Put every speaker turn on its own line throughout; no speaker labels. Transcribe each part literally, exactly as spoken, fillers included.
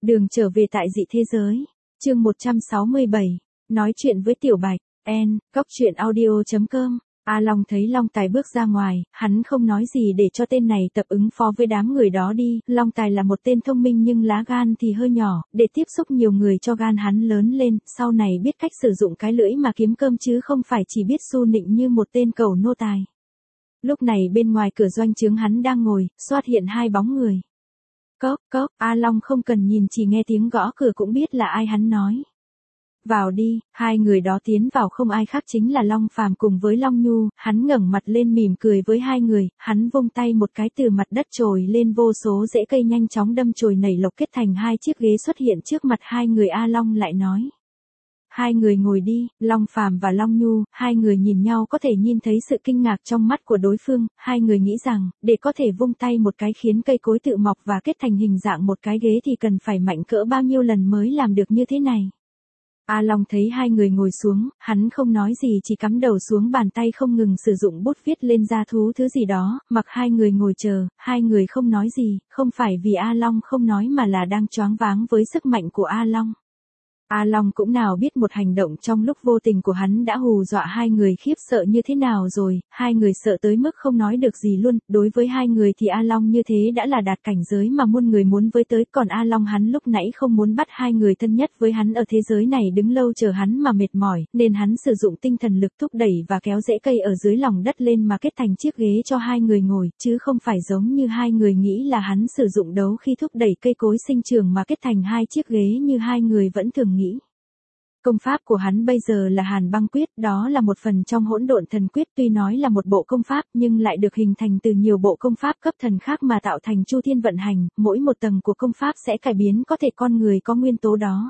Đường trở về tại dị thế giới. Chương một trăm sáu mươi bảy. Nói chuyện với Tiểu Bạch. En, góc truyện audio chấm com. A Long thấy Long Tài bước ra ngoài, hắn không nói gì để cho tên này tập ứng phó với đám người đó đi. Long Tài là một tên thông minh nhưng lá gan thì hơi nhỏ, để tiếp xúc nhiều người cho gan hắn lớn lên, sau này biết cách sử dụng cái lưỡi mà kiếm cơm chứ không phải chỉ biết su nịnh như một tên cẩu nô tài. Lúc này bên ngoài cửa doanh trướng hắn đang ngồi, xuất hiện hai bóng người. Cốc, cốc, A Long không cần nhìn chỉ nghe tiếng gõ cửa cũng biết là ai hắn nói. Vào đi, hai người đó tiến vào không ai khác chính là Long Phàm cùng với Long Nhu, hắn ngẩng mặt lên mỉm cười với hai người, hắn vung tay một cái từ mặt đất trồi lên vô số rễ cây nhanh chóng đâm chồi nảy lộc kết thành hai chiếc ghế xuất hiện trước mặt hai người. A Long lại nói. Hai người ngồi đi, Long Phàm và Long Nhu, hai người nhìn nhau có thể nhìn thấy sự kinh ngạc trong mắt của đối phương, hai người nghĩ rằng, để có thể vung tay một cái khiến cây cối tự mọc và kết thành hình dạng một cái ghế thì cần phải mạnh cỡ bao nhiêu lần mới làm được như thế này. A Long thấy hai người ngồi xuống, hắn không nói gì chỉ cắm đầu xuống bàn tay không ngừng sử dụng bút viết lên da thú thứ gì đó, mặc hai người ngồi chờ, hai người không nói gì, không phải vì A Long không nói mà là đang choáng váng với sức mạnh của A Long. A Long cũng nào biết một hành động trong lúc vô tình của hắn đã hù dọa hai người khiếp sợ như thế nào rồi, hai người sợ tới mức không nói được gì luôn, đối với hai người thì A Long như thế đã là đạt cảnh giới mà muôn người muốn với tới, còn A Long hắn lúc nãy không muốn bắt hai người thân nhất với hắn ở thế giới này đứng lâu chờ hắn mà mệt mỏi, nên hắn sử dụng tinh thần lực thúc đẩy và kéo rễ cây ở dưới lòng đất lên mà kết thành chiếc ghế cho hai người ngồi, chứ không phải giống như hai người nghĩ là hắn sử dụng đấu khi thúc đẩy cây cối sinh trưởng mà kết thành hai chiếc ghế như hai người vẫn thường nghĩ. Công pháp của hắn bây giờ là Hàn Băng Quyết, đó là một phần trong Hỗn Độn Thần Quyết, tuy nói là một bộ công pháp nhưng lại được hình thành từ nhiều bộ công pháp cấp thần khác mà tạo thành chu thiên vận hành, mỗi một tầng của công pháp sẽ cải biến có thể con người có nguyên tố đó.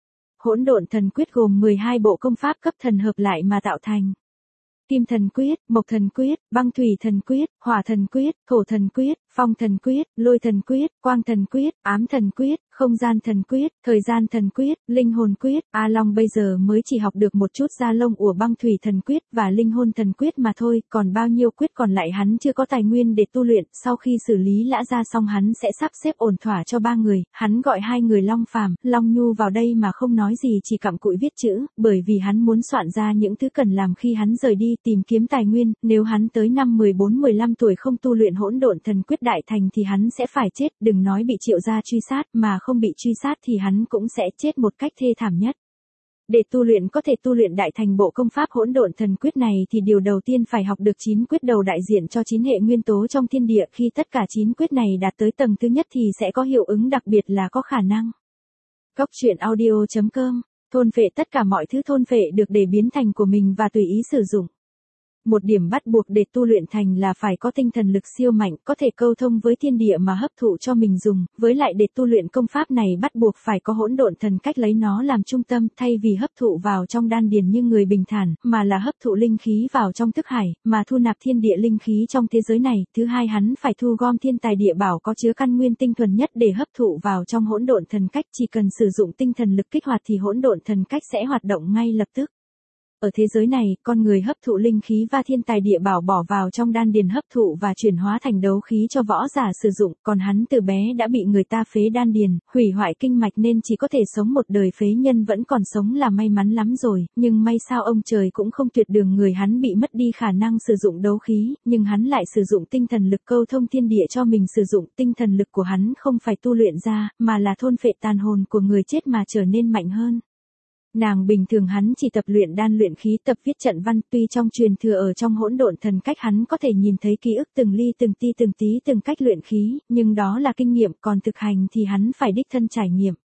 Hỗn Độn Thần Quyết gồm mười hai bộ công pháp cấp thần hợp lại mà tạo thành. Kim Thần Quyết, Mộc Thần Quyết, Băng Thủy Thần Quyết, Hỏa Thần Quyết, Thổ Thần Quyết, Phong Thần Quyết, Lôi Thần Quyết, Quang Thần Quyết, Ám Thần Quyết, Không Gian Thần Quyết, Thời Gian Thần Quyết, Linh Hồn Quyết. A Long bây giờ mới chỉ học được một chút da lông của Băng Thủy Thần Quyết và Linh Hồn Thần Quyết mà thôi, còn bao nhiêu quyết còn lại hắn chưa có tài nguyên để tu luyện. Sau khi xử lý Lã Gia xong hắn sẽ sắp xếp ổn thỏa cho ba người, hắn gọi hai người Long Phàm, Long Nhu vào đây mà không nói gì chỉ cặm cụi viết chữ, bởi vì hắn muốn soạn ra những thứ cần làm khi hắn rời đi tìm kiếm tài nguyên, nếu hắn tới năm mười bốn mười lăm tuổi không tu luyện Hỗn Độn Thần Quyết đại thành thì hắn sẽ phải chết, đừng nói bị Triệu gia truy sát, mà không bị truy sát thì hắn cũng sẽ chết một cách thê thảm nhất. Để tu luyện có thể tu luyện đại thành bộ công pháp Hỗn Độn Thần Quyết này thì điều đầu tiên phải học được chín quyết đầu đại diện cho chín hệ nguyên tố trong thiên địa, khi tất cả chín quyết này đạt tới tầng thứ nhất thì sẽ có hiệu ứng đặc biệt là có khả năng. Góc truyện audio chấm com, thôn phệ tất cả mọi thứ thôn phệ được để biến thành của mình và tùy ý sử dụng. Một điểm bắt buộc để tu luyện thành là phải có tinh thần lực siêu mạnh, có thể câu thông với thiên địa mà hấp thụ cho mình dùng, với lại để tu luyện công pháp này bắt buộc phải có hỗn độn thần cách lấy nó làm trung tâm, thay vì hấp thụ vào trong đan điền như người bình thản, mà là hấp thụ linh khí vào trong thức hải, mà thu nạp thiên địa linh khí trong thế giới này. Thứ hai, hắn phải thu gom thiên tài địa bảo có chứa căn nguyên tinh thuần nhất để hấp thụ vào trong hỗn độn thần cách, chỉ cần sử dụng tinh thần lực kích hoạt thì hỗn độn thần cách sẽ hoạt động ngay lập tức. Ở thế giới này, con người hấp thụ linh khí và thiên tài địa bảo bỏ vào trong đan điền hấp thụ và chuyển hóa thành đấu khí cho võ giả sử dụng, còn hắn từ bé đã bị người ta phế đan điền, hủy hoại kinh mạch nên chỉ có thể sống một đời phế nhân, vẫn còn sống là may mắn lắm rồi, nhưng may sao ông trời cũng không tuyệt đường người hắn bị mất đi khả năng sử dụng đấu khí, nhưng hắn lại sử dụng tinh thần lực câu thông thiên địa cho mình sử dụng. Tinh thần lực của hắn không phải tu luyện ra, mà là thôn phệ tàn hồn của người chết mà trở nên mạnh hơn. Nàng bình thường hắn chỉ tập luyện đan luyện khí, tập viết trận văn, tuy trong truyền thừa ở trong hỗn độn thần cách hắn có thể nhìn thấy ký ức từng ly từng ti từng tí từng cách luyện khí, nhưng đó là kinh nghiệm, còn thực hành thì hắn phải đích thân trải nghiệm.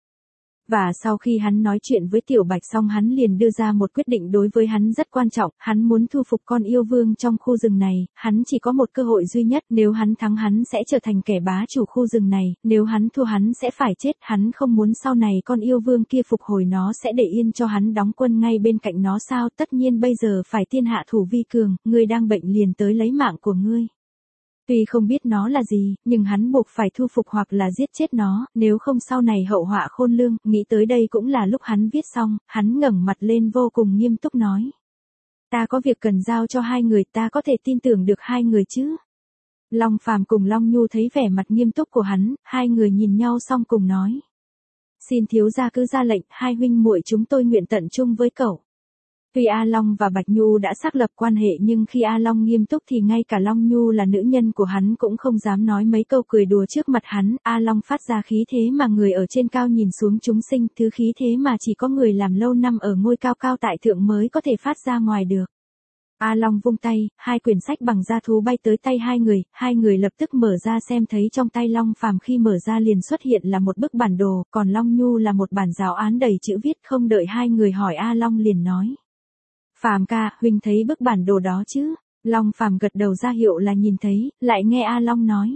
Và sau khi hắn nói chuyện với Tiểu Bạch xong hắn liền đưa ra một quyết định đối với hắn rất quan trọng, hắn muốn thu phục con yêu vương trong khu rừng này, hắn chỉ có một cơ hội duy nhất, nếu hắn thắng hắn sẽ trở thành kẻ bá chủ khu rừng này, nếu hắn thua hắn sẽ phải chết, hắn không muốn sau này con yêu vương kia phục hồi nó sẽ để yên cho hắn đóng quân ngay bên cạnh nó sao, tất nhiên bây giờ phải thiên hạ thủ vi cường, ngươi đang bệnh liền tới lấy mạng của ngươi. Tuy không biết nó là gì, nhưng hắn buộc phải thu phục hoặc là giết chết nó, nếu không sau này hậu họa khôn lường. Nghĩ tới đây cũng là lúc hắn viết xong, hắn ngẩng mặt lên vô cùng nghiêm túc nói. Ta có việc cần giao cho hai người, ta có thể tin tưởng được hai người chứ? Long Phàm cùng Long Nhu thấy vẻ mặt nghiêm túc của hắn, hai người nhìn nhau xong cùng nói. Xin thiếu gia cứ ra lệnh, hai huynh muội chúng tôi nguyện tận chung với cậu. Tuy A Long và Bạch Nhu đã xác lập quan hệ nhưng khi A Long nghiêm túc thì ngay cả Long Nhu là nữ nhân của hắn cũng không dám nói mấy câu cười đùa trước mặt hắn. A Long phát ra khí thế mà người ở trên cao nhìn xuống chúng sinh, thứ khí thế mà chỉ có người làm lâu năm ở ngôi cao cao tại thượng mới có thể phát ra ngoài được. A Long vung tay, hai quyển sách bằng da thú bay tới tay hai người, hai người lập tức mở ra xem thấy trong tay Long Phàm khi mở ra liền xuất hiện là một bức bản đồ, còn Long Nhu là một bản giáo án đầy chữ viết. Không đợi hai người hỏi A Long liền nói. Phàm ca, huynh thấy bức bản đồ đó chứ? Long Phàm gật đầu ra hiệu là nhìn thấy, lại nghe A Long nói.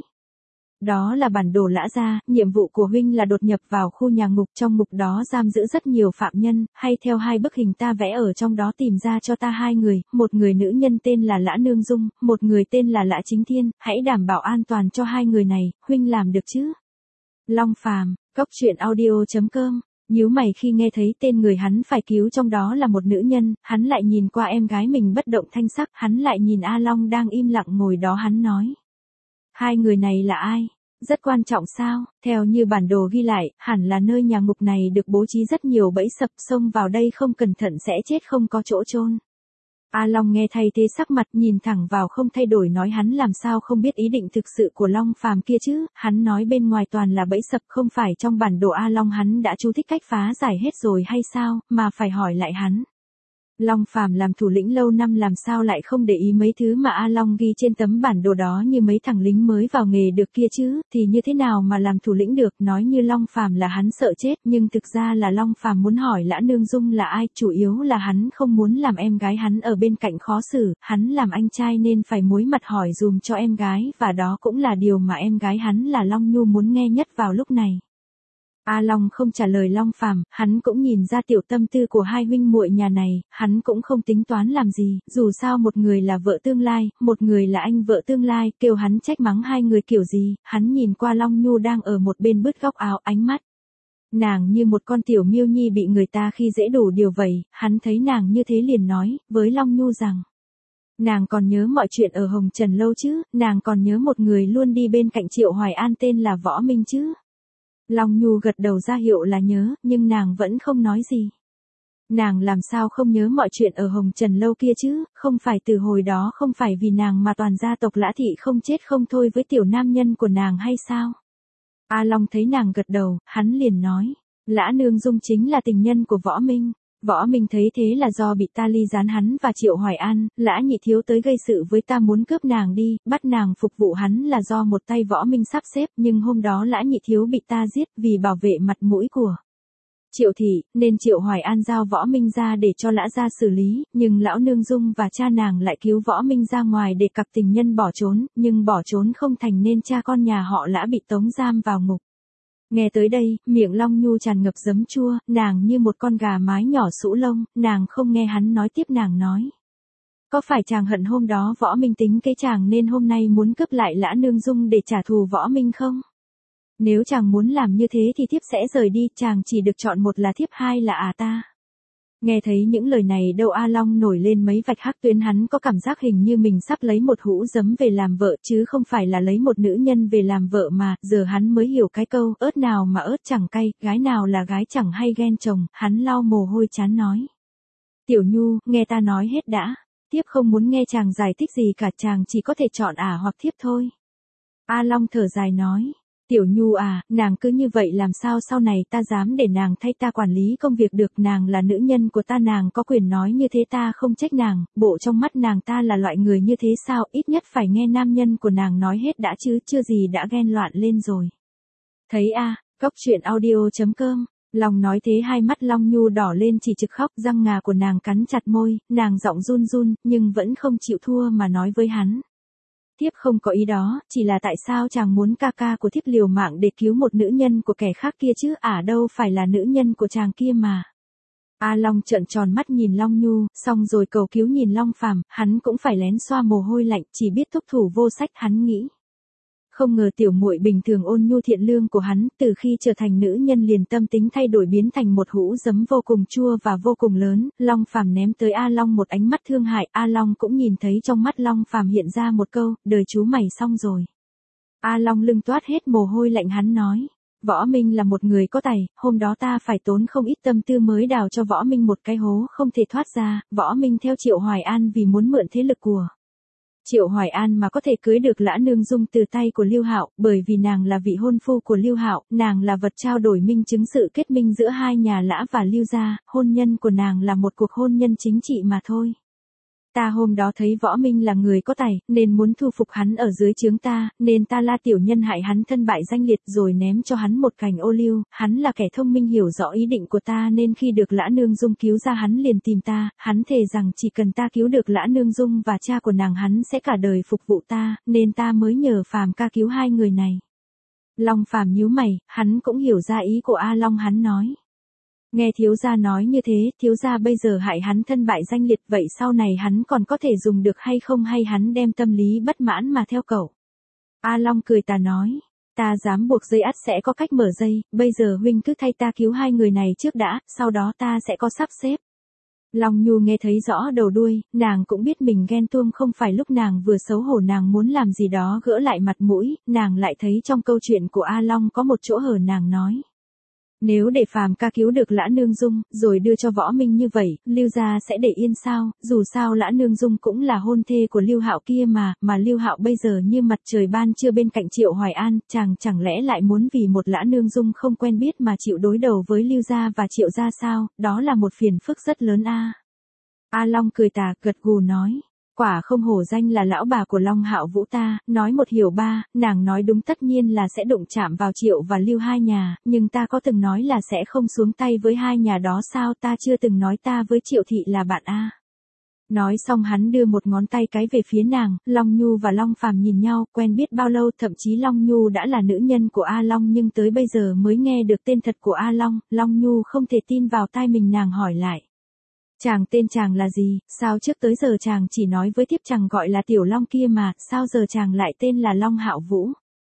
Đó là bản đồ Lã Gia, nhiệm vụ của huynh là đột nhập vào khu nhà ngục, trong ngục đó giam giữ rất nhiều phạm nhân, hay theo hai bức hình ta vẽ ở trong đó tìm ra cho ta hai người, một người nữ nhân tên là Lã Nương Dung, một người tên là Lã Chính Thiên, hãy đảm bảo an toàn cho hai người này, huynh làm được chứ? Long Phàm, cốc truyện audio chấm com. Nhíu mày khi nghe thấy tên người hắn phải cứu trong đó là một nữ nhân, hắn lại nhìn qua em gái mình bất động thanh sắc, hắn lại nhìn A Long đang im lặng ngồi đó, hắn nói. Hai người này là ai? Rất quan trọng sao? Theo như bản đồ ghi lại, hẳn là nơi nhà ngục này được bố trí rất nhiều bẫy sập, xông vào đây không cẩn thận sẽ chết không có chỗ chôn. A Long nghe thay thế sắc mặt, nhìn thẳng vào không thay đổi, nói hắn làm sao không biết ý định thực sự của Long Phàm kia chứ, hắn nói bên ngoài toàn là bẫy sập, không phải trong bản đồ A Long hắn đã chú thích cách phá giải hết rồi hay sao, mà phải hỏi lại hắn. Long Phàm làm thủ lĩnh lâu năm làm sao lại không để ý mấy thứ mà A Long ghi trên tấm bản đồ đó, như mấy thằng lính mới vào nghề được kia chứ, thì như thế nào mà làm thủ lĩnh được. Nói như Long Phàm là hắn sợ chết, nhưng thực ra là Long Phàm muốn hỏi Lã Nương Dung là ai, chủ yếu là hắn không muốn làm em gái hắn ở bên cạnh khó xử, hắn làm anh trai nên phải muối mặt hỏi dùm cho em gái, và đó cũng là điều mà em gái hắn là Long Nhu muốn nghe nhất vào lúc này. A Long không trả lời Long Phàm, hắn cũng nhìn ra tiểu tâm tư của hai huynh muội nhà này, hắn cũng không tính toán làm gì, dù sao một người là vợ tương lai, một người là anh vợ tương lai, kêu hắn trách mắng hai người kiểu gì. Hắn nhìn qua Long Nhu đang ở một bên bứt góc áo, ánh mắt nàng như một con tiểu miêu nhi bị người ta khi dễ đủ điều vậy, hắn thấy nàng như thế liền nói với Long Nhu rằng. Nàng còn nhớ mọi chuyện ở Hồng Trần Lâu chứ, nàng còn nhớ một người luôn đi bên cạnh Triệu Hoài An tên là Võ Minh chứ. Long Nhu gật đầu ra hiệu là nhớ, nhưng nàng vẫn không nói gì. Nàng làm sao không nhớ mọi chuyện ở Hồng Trần Lâu kia chứ, không phải từ hồi đó không phải vì nàng mà toàn gia tộc Lã thị không chết không thôi với tiểu nam nhân của nàng hay sao? A Long thấy nàng gật đầu, hắn liền nói, Lã Nương Dung chính là tình nhân của Võ Minh. Võ Minh thấy thế là do bị ta ly gián hắn và Triệu Hoài An, Lã nhị thiếu tới gây sự với ta muốn cướp nàng đi, bắt nàng phục vụ hắn là do một tay Võ Minh sắp xếp, nhưng hôm đó Lã nhị thiếu bị ta giết vì bảo vệ mặt mũi của Triệu thị, nên Triệu Hoài An giao Võ Minh ra để cho Lã gia xử lý, nhưng lão Nương Dung và cha nàng lại cứu Võ Minh ra ngoài để cặp tình nhân bỏ trốn, nhưng bỏ trốn không thành nên cha con nhà họ Lã bị tống giam vào ngục. Nghe tới đây, miệng Long Nhu tràn ngập giấm chua, nàng như một con gà mái nhỏ sũ lông, nàng không nghe hắn nói tiếp, nàng nói. Có phải chàng hận hôm đó Võ Minh tính kế chàng nên hôm nay muốn cướp lại Lã Nương Dung để trả thù Võ Minh không? Nếu chàng muốn làm như thế thì thiếp sẽ rời đi, chàng chỉ được chọn một là thiếp, hai là à ta. Nghe thấy những lời này đầu A Long nổi lên mấy vạch hắc tuyến, hắn có cảm giác hình như mình sắp lấy một hũ giấm về làm vợ chứ không phải là lấy một nữ nhân về làm vợ mà, giờ hắn mới hiểu cái câu, ớt nào mà ớt chẳng cay, gái nào là gái chẳng hay ghen chồng, hắn lau mồ hôi chán nói. Tiểu Nhu, nghe ta nói hết đã, thiếp không muốn nghe chàng giải thích gì cả, chàng chỉ có thể chọn ả hoặc thiếp thôi. A Long thở dài nói. Tiểu Nhu à, nàng cứ như vậy làm sao sau này ta dám để nàng thay ta quản lý công việc được, nàng là nữ nhân của ta, nàng có quyền nói như thế, ta không trách nàng, bộ trong mắt nàng ta là loại người như thế sao, ít nhất phải nghe nam nhân của nàng nói hết đã chứ, chưa gì đã ghen loạn lên rồi. Thấy a, à, cốc truyện audio chấm com, Long nói thế hai mắt Long Nhu đỏ lên chỉ trực khóc, răng ngà của nàng cắn chặt môi, nàng giọng run run, nhưng vẫn không chịu thua mà nói với hắn. Thiếp không có ý đó, chỉ là tại sao chàng muốn ca ca của thiếp liều mạng để cứu một nữ nhân của kẻ khác kia chứ, ả à, đâu phải là nữ nhân của chàng kia mà. A Long trợn tròn mắt nhìn Long Nhu, xong rồi cầu cứu nhìn Long Phàm, hắn cũng phải lén xoa mồ hôi lạnh, chỉ biết thúc thủ vô sách, hắn nghĩ. Không ngờ tiểu muội bình thường ôn nhu thiện lương của hắn, từ khi trở thành nữ nhân liền tâm tính thay đổi, biến thành một hũ giấm vô cùng chua và vô cùng lớn. Long Phàm ném tới A Long một ánh mắt thương hại, A Long cũng nhìn thấy trong mắt Long Phàm hiện ra một câu, đời chú mày xong rồi. A Long lưng toát hết mồ hôi lạnh, hắn nói, Võ Minh là một người có tài, hôm đó ta phải tốn không ít tâm tư mới đào cho Võ Minh một cái hố không thể thoát ra, Võ Minh theo Triệu Hoài An vì muốn mượn thế lực của Triệu Hoài An mà có thể cưới được Lã Nương Dung từ tay của Lưu Hạo, bởi vì nàng là vị hôn phu của Lưu Hạo, nàng là vật trao đổi minh chứng sự kết minh giữa hai nhà Lã và Lưu gia, hôn nhân của nàng là một cuộc hôn nhân chính trị mà thôi. Ta hôm đó thấy Võ Minh là người có tài, nên muốn thu phục hắn ở dưới trướng ta, nên ta la tiểu nhân hại hắn thân bại danh liệt rồi ném cho hắn một cành ô liu, hắn là kẻ thông minh hiểu rõ ý định của ta nên khi được Lã Nương Dung cứu ra hắn liền tìm ta, hắn thề rằng chỉ cần ta cứu được Lã Nương Dung và cha của nàng hắn sẽ cả đời phục vụ ta, nên ta mới nhờ Phàm ca cứu hai người này. Long Phàm nhíu mày, hắn cũng hiểu ra ý của A Long, hắn nói. Nghe thiếu gia nói như thế, thiếu gia bây giờ hại hắn thân bại danh liệt, vậy sau này hắn còn có thể dùng được hay không, hay hắn đem tâm lý bất mãn mà theo cậu? A Long cười tà nói, ta dám buộc dây ắt sẽ có cách mở dây, bây giờ huynh cứ thay ta cứu hai người này trước đã, sau đó ta sẽ có sắp xếp. Long Nhu nghe thấy rõ đầu đuôi, nàng cũng biết mình ghen tuông, không phải lúc nàng vừa xấu hổ nàng muốn làm gì đó gỡ lại mặt mũi, nàng lại thấy trong câu chuyện của A Long có một chỗ hở, nàng nói. Nếu để Phàm ca cứu được Lã Nương Dung, rồi đưa cho Võ Minh như vậy, Lưu gia sẽ để yên sao, dù sao Lã Nương Dung cũng là hôn thê của Lưu Hạo kia mà, mà Lưu Hạo bây giờ như mặt trời ban trưa bên cạnh Triệu Hoài An, chàng chẳng lẽ lại muốn vì một Lã Nương Dung không quen biết mà chịu đối đầu với Lưu gia và Triệu gia sao, đó là một phiền phức rất lớn a. A Long cười tà, gật gù nói. Quả không hổ danh là lão bà của Long Hạo Vũ ta, nói một hiểu ba, nàng nói đúng, tất nhiên là sẽ đụng chạm vào Triệu và Lưu hai nhà, nhưng ta có từng nói là sẽ không xuống tay với hai nhà đó sao, ta chưa từng nói ta với Triệu thị là bạn a. Nói xong hắn đưa một ngón tay cái về phía nàng, Long Nhu và Long Phàm nhìn nhau, quen biết bao lâu, thậm chí Long Nhu đã là nữ nhân của A Long nhưng tới bây giờ mới nghe được tên thật của A Long, Long Nhu không thể tin vào tai mình, nàng hỏi lại. Chàng tên chàng là gì, sao trước tới giờ chàng chỉ nói với thiếp chàng gọi là Tiểu Long kia mà, sao giờ chàng lại tên là Long Hạo Vũ?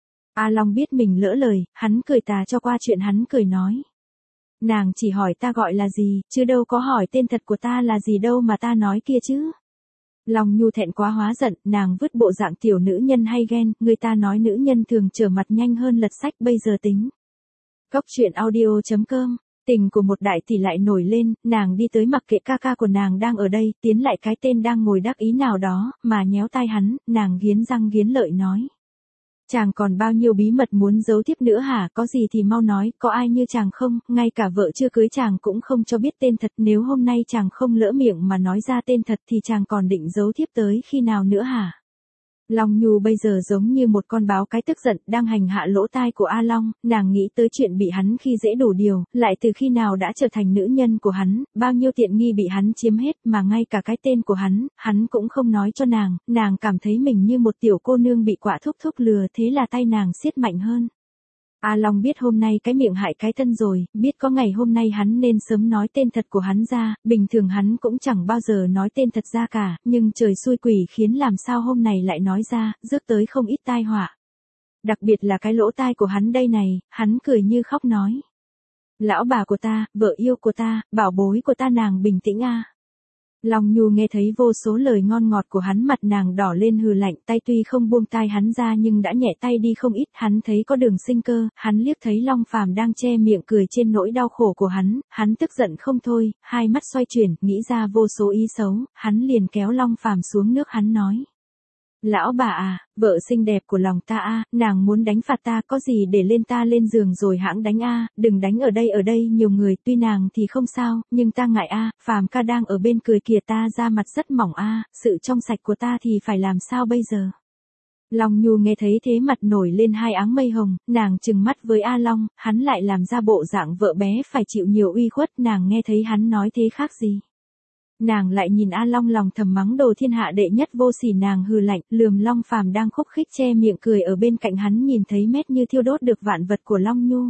A Long biết mình lỡ lời, hắn cười tà cho qua chuyện, hắn cười nói. Nàng chỉ hỏi ta gọi là gì, chứ đâu có hỏi tên thật của ta là gì đâu mà ta nói kia chứ. Long Nhu thẹn quá hóa giận, nàng vứt bộ dạng tiểu nữ nhân hay ghen, người ta nói nữ nhân thường trở mặt nhanh hơn lật sách, bây giờ tính. Góc truyện audio chấm com. Tình của một đại tỷ lại nổi lên, nàng đi tới mặc kệ ca ca của nàng đang ở đây, tiến lại cái tên đang ngồi đắc ý nào đó, mà nhéo tai hắn, nàng nghiến răng nghiến lợi nói. Chàng còn bao nhiêu bí mật muốn giấu tiếp nữa hả, có gì thì mau nói, có ai như chàng không, ngay cả vợ chưa cưới chàng cũng không cho biết tên thật, nếu hôm nay chàng không lỡ miệng mà nói ra tên thật thì chàng còn định giấu tiếp tới khi nào nữa hả? Long Nhu bây giờ giống như một con báo cái tức giận đang hành hạ lỗ tai của A Long, nàng nghĩ tới chuyện bị hắn khi dễ đủ điều, lại từ khi nào đã trở thành nữ nhân của hắn, bao nhiêu tiện nghi bị hắn chiếm hết mà ngay cả cái tên của hắn, hắn cũng không nói cho nàng, nàng cảm thấy mình như một tiểu cô nương bị quạ thúc thúc lừa, thế là tay nàng siết mạnh hơn. A Long biết hôm nay cái miệng hại cái thân rồi, biết có ngày hôm nay hắn nên sớm nói tên thật của hắn ra, bình thường hắn cũng chẳng bao giờ nói tên thật ra cả, nhưng trời xui quỷ khiến làm sao hôm nay lại nói ra, rước tới không ít tai họa. Đặc biệt là cái lỗ tai của hắn đây này, hắn cười như khóc nói. Lão bà của ta, vợ yêu của ta, bảo bối của ta, nàng bình tĩnh a. Long Nhu nghe thấy vô số lời ngon ngọt của hắn, mặt nàng đỏ lên hừ lạnh, tay tuy không buông tai hắn ra nhưng đã nhẹ tay đi không ít, hắn thấy có đường sinh cơ, hắn liếc thấy Long Phàm đang che miệng cười trên nỗi đau khổ của hắn, hắn tức giận không thôi, hai mắt xoay chuyển, nghĩ ra vô số ý xấu, hắn liền kéo Long Phàm xuống nước, hắn nói. Lão bà à, vợ xinh đẹp của lòng ta a, nàng muốn đánh phạt ta, có gì để lên ta lên giường rồi hãng đánh a, đừng đánh ở đây, ở đây nhiều người, tuy nàng thì không sao, nhưng ta ngại a, Phàm ca đang ở bên cười kìa, ta da mặt rất mỏng a, sự trong sạch của ta thì phải làm sao bây giờ? Long Nhu nghe thấy thế mặt nổi lên hai áng mây hồng, nàng trừng mắt với A Long, hắn lại làm ra bộ dạng vợ bé phải chịu nhiều uy khuất, nàng nghe thấy hắn nói thế khác gì? Nàng lại nhìn A Long lòng thầm mắng đồ thiên hạ đệ nhất vô sỉ, nàng hừ lạnh, lườm Long Phàm đang khúc khích che miệng cười ở bên cạnh hắn, nhìn thấy mét như thiêu đốt được vạn vật của Long Nhu.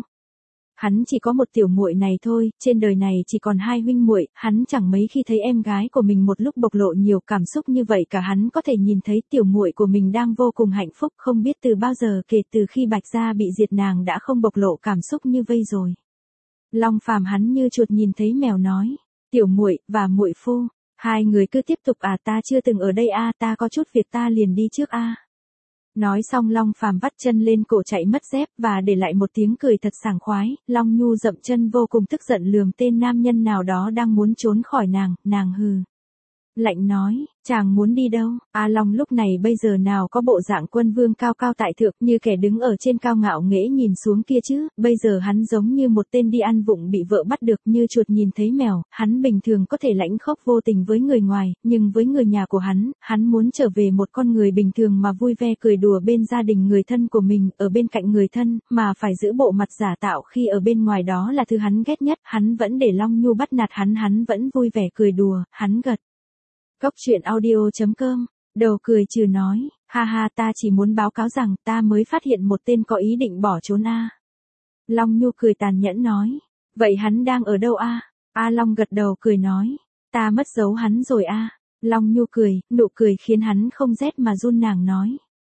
Hắn chỉ có một tiểu muội này thôi, trên đời này chỉ còn hai huynh muội, hắn chẳng mấy khi thấy em gái của mình một lúc bộc lộ nhiều cảm xúc như vậy cả, hắn có thể nhìn thấy tiểu muội của mình đang vô cùng hạnh phúc, không biết từ bao giờ kể từ khi Bạch gia bị diệt nàng đã không bộc lộ cảm xúc như vây rồi. Long Phàm hắn như chuột nhìn thấy mèo nói. Tiểu muội và muội phu, hai người cứ tiếp tục à, ta chưa từng ở đây a, ta có chút việc ta liền đi trước a. Nói xong Long Phàm vắt chân lên cổ chạy mất dép và để lại một tiếng cười thật sảng khoái, Long Nhu dậm chân vô cùng tức giận lườm tên nam nhân nào đó đang muốn trốn khỏi nàng, nàng hừ. Lạnh nói, chàng muốn đi đâu? A Long lúc này bây giờ nào có bộ dạng quân vương cao cao tại thượng như kẻ đứng ở trên cao ngạo nghễ nhìn xuống kia chứ, bây giờ hắn giống như một tên đi ăn vụng bị vợ bắt được như chuột nhìn thấy mèo, hắn bình thường có thể lãnh khốc vô tình với người ngoài, nhưng với người nhà của hắn, hắn muốn trở về một con người bình thường mà vui vẻ cười đùa bên gia đình người thân của mình, ở bên cạnh người thân, mà phải giữ bộ mặt giả tạo khi ở bên ngoài đó là thứ hắn ghét nhất, hắn vẫn để Long Nhu bắt nạt hắn, hắn vẫn vui vẻ cười đùa, hắn gật. Cốc truyện audio chấm com, đầu cười trừ nói, ha ha ta chỉ muốn báo cáo rằng ta mới phát hiện một tên có ý định bỏ trốn a. Long Nhu cười tàn nhẫn nói, vậy hắn đang ở đâu a? A Long gật đầu cười nói, ta mất dấu hắn rồi a. Long Nhu cười, nụ cười khiến hắn không rét mà run, nàng nói,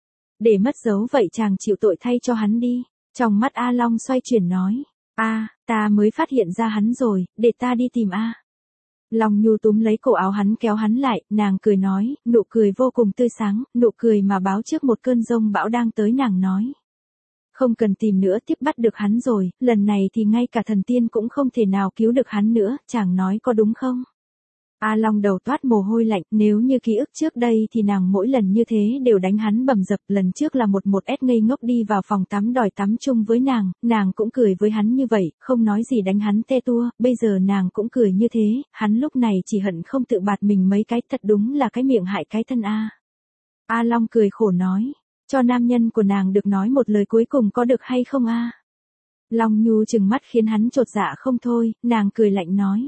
để mất dấu vậy chàng chịu tội thay cho hắn đi. Trong mắt A Long xoay chuyển nói, a, ta mới phát hiện ra hắn rồi, để ta đi tìm a. Long Nhu túm lấy cổ áo hắn kéo hắn lại, nàng cười nói, nụ cười vô cùng tươi sáng, nụ cười mà báo trước một cơn giông bão đang tới, nàng nói. Không cần tìm nữa, tiếp bắt được hắn rồi, lần này thì ngay cả thần tiên cũng không thể nào cứu được hắn nữa, chàng nói có đúng không? A Long đầu toát mồ hôi lạnh, nếu như ký ức trước đây thì nàng mỗi lần như thế đều đánh hắn bầm dập, lần trước là một một S ngây ngốc đi vào phòng tắm đòi tắm chung với nàng, nàng cũng cười với hắn như vậy, không nói gì đánh hắn te tua, bây giờ nàng cũng cười như thế, hắn lúc này chỉ hận không tự bạt mình mấy cái, thật đúng là cái miệng hại cái thân a. A Long cười khổ nói, cho nam nhân của nàng được nói một lời cuối cùng có được hay không a? Long Nhu trừng mắt khiến hắn chột dạ không thôi, nàng cười lạnh nói.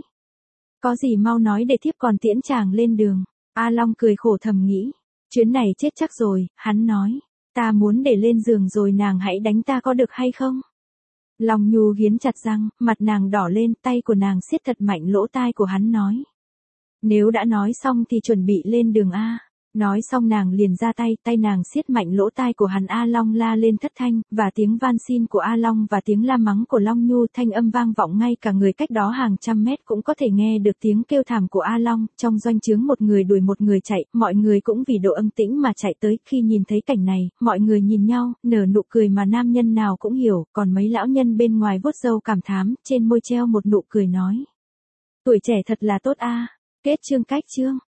Có gì mau nói để thiếp còn tiễn chàng lên đường. A Long cười khổ thầm nghĩ, chuyến này chết chắc rồi, hắn nói, ta muốn để lên giường rồi nàng hãy đánh ta có được hay không? Long Nhu nghiến chặt răng, mặt nàng đỏ lên, tay của nàng siết thật mạnh lỗ tai của hắn nói. Nếu đã nói xong thì chuẩn bị lên đường a. Nói xong nàng liền ra tay, tay nàng siết mạnh lỗ tai của hắn. A Long la lên thất thanh, và tiếng van xin của A Long và tiếng la mắng của Long Nhu thanh âm vang vọng ngay cả người cách đó hàng trăm mét cũng có thể nghe được tiếng kêu thảm của A Long, trong doanh trướng một người đuổi một người chạy, mọi người cũng vì độ âm tĩnh mà chạy tới, khi nhìn thấy cảnh này, mọi người nhìn nhau, nở nụ cười mà nam nhân nào cũng hiểu, còn mấy lão nhân bên ngoài vuốt râu cảm thán, trên môi treo một nụ cười nói. Tuổi trẻ thật là tốt a. Kết chương cách chương.